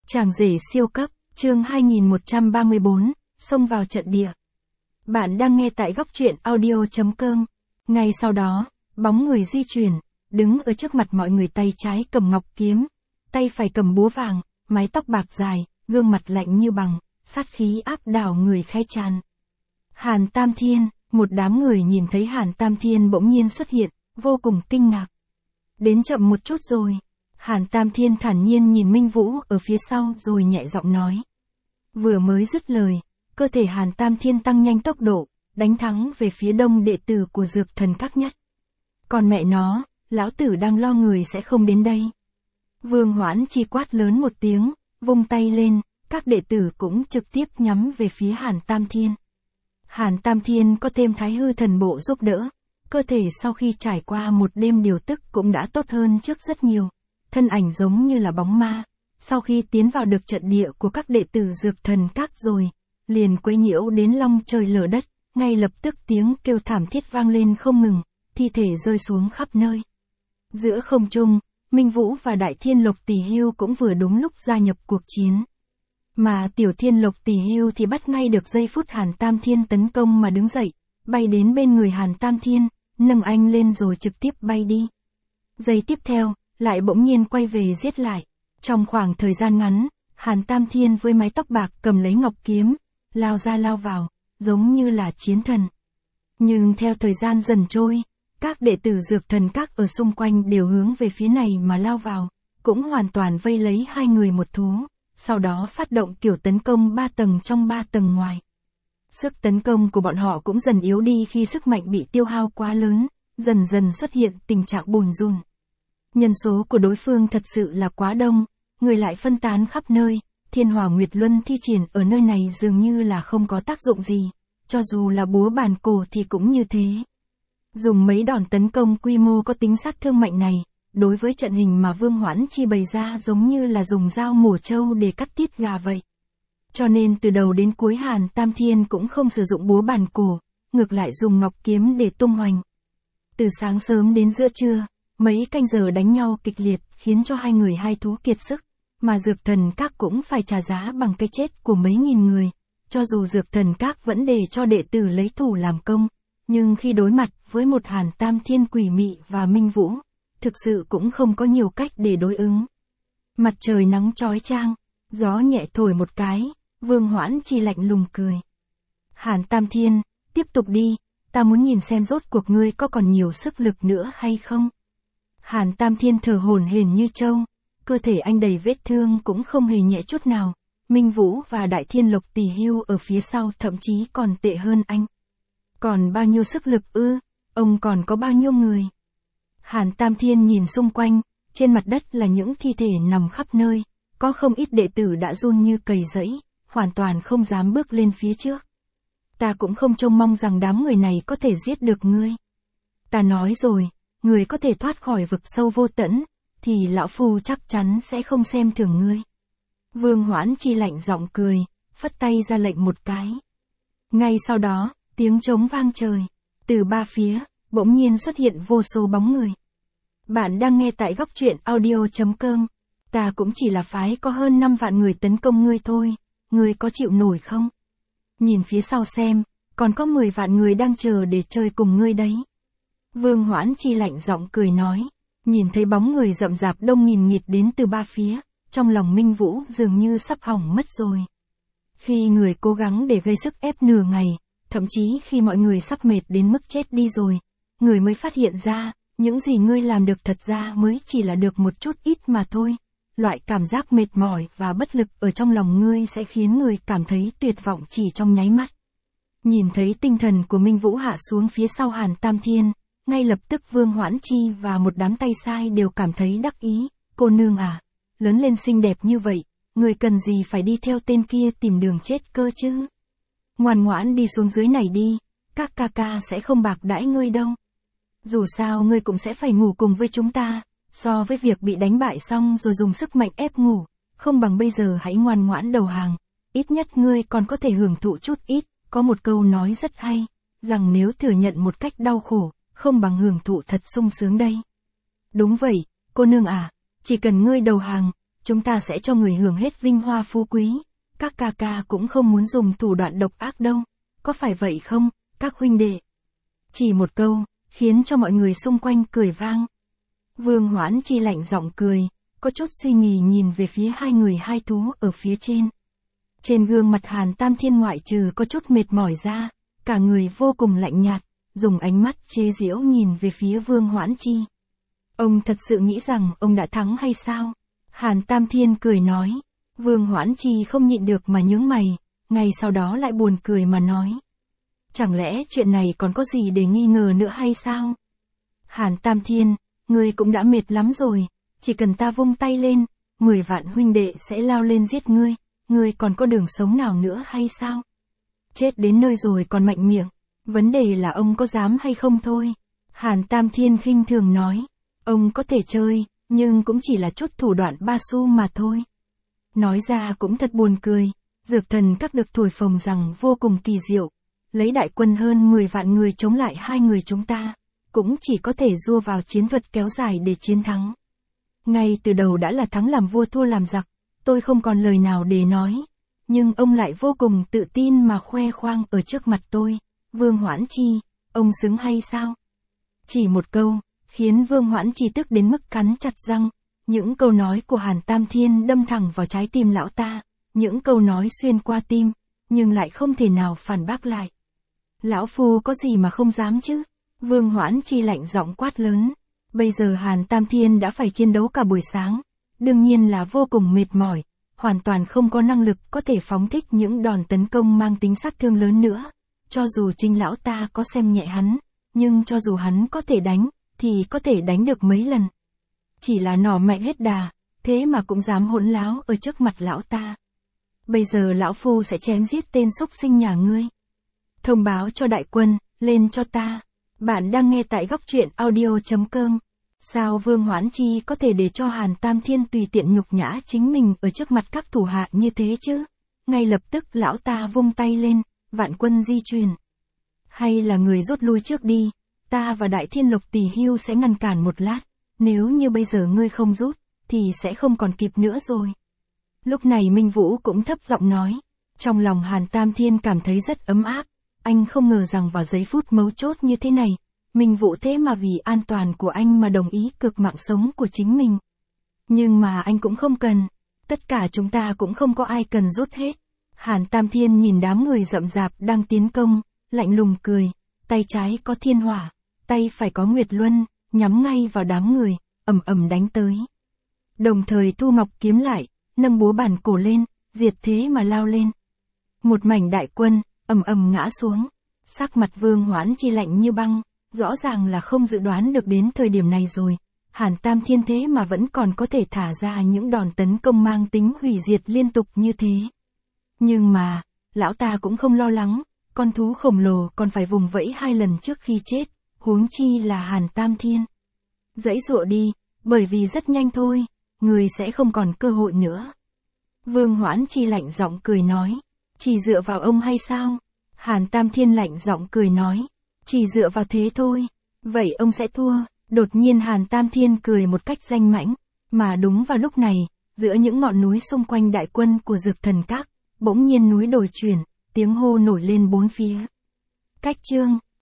Chàng rể siêu cấp, chương 2134, xông vào trận địa. Bạn đang nghe tại góc truyện audio.com. Ngay sau đó, bóng người di chuyển, đứng ở trước mặt mọi người, tay trái cầm ngọc kiếm, tay phải cầm búa vàng, mái tóc bạc dài, gương mặt lạnh như bằng, sát khí áp đảo người khai tràn. Hàn Tam Thiên, một đám người nhìn thấy Hàn Tam Thiên bỗng nhiên xuất hiện, vô cùng kinh ngạc. Đến chậm một chút rồi. Hàn Tam Thiên thản nhiên nhìn Minh Vũ ở phía sau rồi nhẹ giọng nói. Vừa mới dứt lời, cơ thể Hàn Tam Thiên tăng nhanh tốc độ, đánh thắng về phía đông đệ tử của Dược Thần Các nhất. Còn mẹ nó, lão tử đang lo người sẽ không đến đây. Vương Hoãn Chi quát lớn một tiếng, vung tay lên, các đệ tử cũng trực tiếp nhắm về phía Hàn Tam Thiên. Hàn Tam Thiên có thêm Thái Hư Thần Bộ giúp đỡ, cơ thể sau khi trải qua một đêm điều tức cũng đã tốt hơn trước rất nhiều. Thân ảnh giống như là bóng ma, sau khi tiến vào được trận địa của các đệ tử Dược Thần Các rồi, liền quấy nhiễu đến long trời lở đất, ngay lập tức tiếng kêu thảm thiết vang lên không ngừng, thi thể rơi xuống khắp nơi. Giữa không trung, Minh Vũ và Đại Thiên Lộc Tỷ Hưu cũng vừa đúng lúc gia nhập cuộc chiến. Mà Tiểu Thiên Lộc Tỷ Hưu thì bắt ngay được giây phút Hàn Tam Thiên tấn công mà đứng dậy, bay đến bên người Hàn Tam Thiên, nâng anh lên rồi trực tiếp bay đi. Giây tiếp theo, lại bỗng nhiên quay về giết lại. Trong khoảng thời gian ngắn, Hàn Tam Thiên với mái tóc bạc cầm lấy ngọc kiếm, lao ra lao vào, giống như là chiến thần. Nhưng theo thời gian dần trôi, các đệ tử Dược Thần Các ở xung quanh đều hướng về phía này mà lao vào, cũng hoàn toàn vây lấy hai người một thú, sau đó phát động kiểu tấn công 3 tầng trong 3 tầng ngoài. Sức tấn công của bọn họ cũng dần yếu đi khi sức mạnh bị tiêu hao quá lớn, dần dần xuất hiện tình trạng bùn rùn. Nhân số của đối phương thật sự là quá đông, người lại phân tán khắp nơi, Thiên Hỏa Nguyệt Luân thi triển ở nơi này dường như là không có tác dụng gì, cho dù là búa bàn cổ thì cũng như thế. Dùng mấy đòn tấn công quy mô có tính sát thương mạnh này, đối với trận hình mà Vương Hoãn Chi bày ra giống như là dùng dao mổ trâu để cắt tiết gà vậy. Cho nên từ đầu đến cuối Hàn Tam Thiên cũng không sử dụng búa bàn cổ, ngược lại dùng ngọc kiếm để tung hoành. Từ sáng sớm đến giữa trưa, mấy canh giờ đánh nhau kịch liệt khiến cho hai người hai thú kiệt sức, mà Dược Thần Các cũng phải trả giá bằng cái chết của mấy nghìn người. Cho dù Dược Thần Các vẫn để cho đệ tử lấy thủ làm công, nhưng khi đối mặt với một Hàn Tam Thiên quỷ mị và Minh Vũ, thực sự cũng không có nhiều cách để đối ứng. Mặt trời nắng chói chang, gió nhẹ thổi một cái, Vương Hoãn Chi lạnh lùng cười. Hàn Tam Thiên, tiếp tục đi, ta muốn nhìn xem rốt cuộc ngươi có còn nhiều sức lực nữa hay không. Hàn Tam Thiên thở hổn hển như trâu, cơ thể anh đầy vết thương cũng không hề nhẹ chút nào. Minh Vũ và Đại Thiên Lộc Tỷ Hưu ở phía sau thậm chí còn tệ hơn anh. Còn bao nhiêu sức lực ư, ông còn có bao nhiêu người? Hàn Tam Thiên nhìn xung quanh, trên mặt đất là những thi thể nằm khắp nơi, có không ít đệ tử đã run như cầy giấy, hoàn toàn không dám bước lên phía trước. Ta cũng không trông mong rằng đám người này có thể giết được ngươi. Ta nói rồi, người có thể thoát khỏi vực sâu vô tận, thì lão phu chắc chắn sẽ không xem thường ngươi. Vương Hoãn Chi lạnh giọng cười, phất tay ra lệnh một cái. Ngay sau đó, tiếng trống vang trời, từ ba phía, bỗng nhiên xuất hiện vô số bóng người. Bạn đang nghe tại góc truyện audio.com. Ta cũng chỉ là phái có hơn 5 vạn người tấn công ngươi thôi, ngươi có chịu nổi không? Nhìn phía sau xem, còn có 10 vạn người đang chờ để chơi cùng ngươi đấy. Vương Hoãn Chi lạnh giọng cười nói, nhìn thấy bóng người rậm rạp đông nghìn nghịt đến từ ba phía, trong lòng Minh Vũ dường như sắp hỏng mất rồi. Khi người cố gắng để gây sức ép nửa ngày, thậm chí khi mọi người sắp mệt đến mức chết đi rồi, người mới phát hiện ra, những gì ngươi làm được thật ra mới chỉ là được một chút ít mà thôi. Loại cảm giác mệt mỏi và bất lực ở trong lòng ngươi sẽ khiến người cảm thấy tuyệt vọng chỉ trong nháy mắt. Nhìn thấy tinh thần của Minh Vũ hạ xuống phía sau Hàn Tam Thiên, ngay lập tức Vương Hoãn Chi và một đám tay sai đều cảm thấy đắc ý. Cô nương à, lớn lên xinh đẹp như vậy, người cần gì phải đi theo tên kia tìm đường chết cơ chứ? Ngoan ngoãn đi xuống dưới này đi, các ca ca sẽ không bạc đãi ngươi đâu. Dù sao ngươi cũng sẽ phải ngủ cùng với chúng ta, so với việc bị đánh bại xong rồi dùng sức mạnh ép ngủ, không bằng bây giờ hãy ngoan ngoãn đầu hàng, ít nhất ngươi còn có thể hưởng thụ chút ít. Có một câu nói rất hay, rằng nếu thừa nhận một cách đau khổ, không bằng hưởng thụ thật sung sướng đây. Đúng vậy, cô nương à, chỉ cần ngươi đầu hàng, chúng ta sẽ cho người hưởng hết vinh hoa phú quý, các ca ca cũng không muốn dùng thủ đoạn độc ác đâu, có phải vậy không, các huynh đệ? Chỉ một câu, khiến cho mọi người xung quanh cười vang. Vương Hoãn Chi lạnh giọng cười, có chút suy nghĩ nhìn về phía hai người hai thú ở phía trên. Trên gương mặt Hàn Tam Thiên ngoại trừ có chút mệt mỏi ra, cả người vô cùng lạnh nhạt, dùng ánh mắt chế giễu nhìn về phía Vương Hoãn Chi. Ông thật sự nghĩ rằng ông đã thắng hay sao? Hàn Tam Thiên cười nói. Vương Hoãn Chi không nhịn được mà nhướng mày, ngay sau đó lại buồn cười mà nói. Chẳng lẽ chuyện này còn có gì để nghi ngờ nữa hay sao? Hàn Tam Thiên, ngươi cũng đã mệt lắm rồi, chỉ cần ta vung tay lên, 10 vạn huynh đệ sẽ lao lên giết ngươi còn có đường sống nào nữa hay sao? Chết đến nơi rồi còn mạnh miệng, vấn đề là ông có dám hay không thôi. Hàn Tam Thiên khinh thường nói, ông có thể chơi, nhưng cũng chỉ là chút thủ đoạn ba xu mà thôi. Nói ra cũng thật buồn cười, dược thần các được thổi phồng rằng vô cùng kỳ diệu, lấy đại quân hơn 10 vạn người chống lại hai người chúng ta, cũng chỉ có thể dua vào chiến thuật kéo dài để chiến thắng. Ngay từ đầu đã là thắng làm vua thua làm giặc, tôi không còn lời nào để nói, nhưng ông lại vô cùng tự tin mà khoe khoang ở trước mặt tôi. Vương Hoãn Chi, ông xứng hay sao? Chỉ một câu, khiến Vương Hoãn Chi tức đến mức cắn chặt răng. Những câu nói của Hàn Tam Thiên đâm thẳng vào trái tim lão ta, những câu nói xuyên qua tim, nhưng lại không thể nào phản bác lại. Lão phu có gì mà không dám chứ? Vương Hoãn Chi lạnh giọng quát lớn. Bây giờ Hàn Tam Thiên đã phải chiến đấu cả buổi sáng, đương nhiên là vô cùng mệt mỏi, hoàn toàn không có năng lực có thể phóng thích những đòn tấn công mang tính sát thương lớn nữa. Cho dù chính lão ta có xem nhẹ hắn, nhưng cho dù hắn có thể đánh, thì có thể đánh được mấy lần. Chỉ là nỏ mạnh hết đà, thế mà cũng dám hỗn láo ở trước mặt lão ta. Bây giờ lão phu sẽ chém giết tên xúc sinh nhà ngươi. Thông báo cho đại quân, lên cho ta. Bạn đang nghe tại góc truyện audio.com. Sao Vương Hoãn Chi có thể để cho Hàn Tam Thiên tùy tiện nhục nhã chính mình ở trước mặt các thủ hạ như thế chứ? Ngay lập tức lão ta vung tay lên, vạn quân di chuyển. Hay là người rút lui trước đi, ta và Đại Thiên Lục Tỷ Hưu sẽ ngăn cản một lát, nếu như bây giờ ngươi không rút, thì sẽ không còn kịp nữa rồi. Lúc này Minh Vũ cũng thấp giọng nói, trong lòng Hàn Tam Thiên cảm thấy rất ấm áp, anh không ngờ rằng vào giây phút mấu chốt như thế này, Minh Vũ thế mà vì an toàn của anh mà đồng ý cược mạng sống của chính mình. Nhưng mà anh cũng không cần, tất cả chúng ta cũng không có ai cần rút hết. Hàn Tam Thiên nhìn đám người rậm rạp đang tiến công, lạnh lùng cười, tay trái có thiên hỏa, tay phải có nguyệt luân, nhắm ngay vào đám người, ầm ầm đánh tới. Đồng thời thu ngọc kiếm lại, nâng búa bản cổ lên, diệt thế mà lao lên. Một mảnh đại quân, ầm ầm ngã xuống, sắc mặt Vương Hoãn Chi lạnh như băng, rõ ràng là không dự đoán được đến thời điểm này rồi. Hàn Tam Thiên thế mà vẫn còn có thể thả ra những đòn tấn công mang tính hủy diệt liên tục như thế. Nhưng mà, lão ta cũng không lo lắng, con thú khổng lồ còn phải vùng vẫy 2 lần trước khi chết, huống chi là Hàn Tam Thiên. Dãy dụa đi, bởi vì rất nhanh thôi, người sẽ không còn cơ hội nữa. Vương Hoãn Chi lạnh giọng cười nói, chỉ dựa vào ông hay sao? Hàn Tam Thiên lạnh giọng cười nói, chỉ dựa vào thế thôi, vậy ông sẽ thua. Đột nhiên Hàn Tam Thiên cười một cách danh mãnh, mà đúng vào lúc này, giữa những ngọn núi xung quanh đại quân của Dược Thần Các, bỗng nhiên núi đổi chuyển, tiếng hô nổi lên bốn phía. Cách chương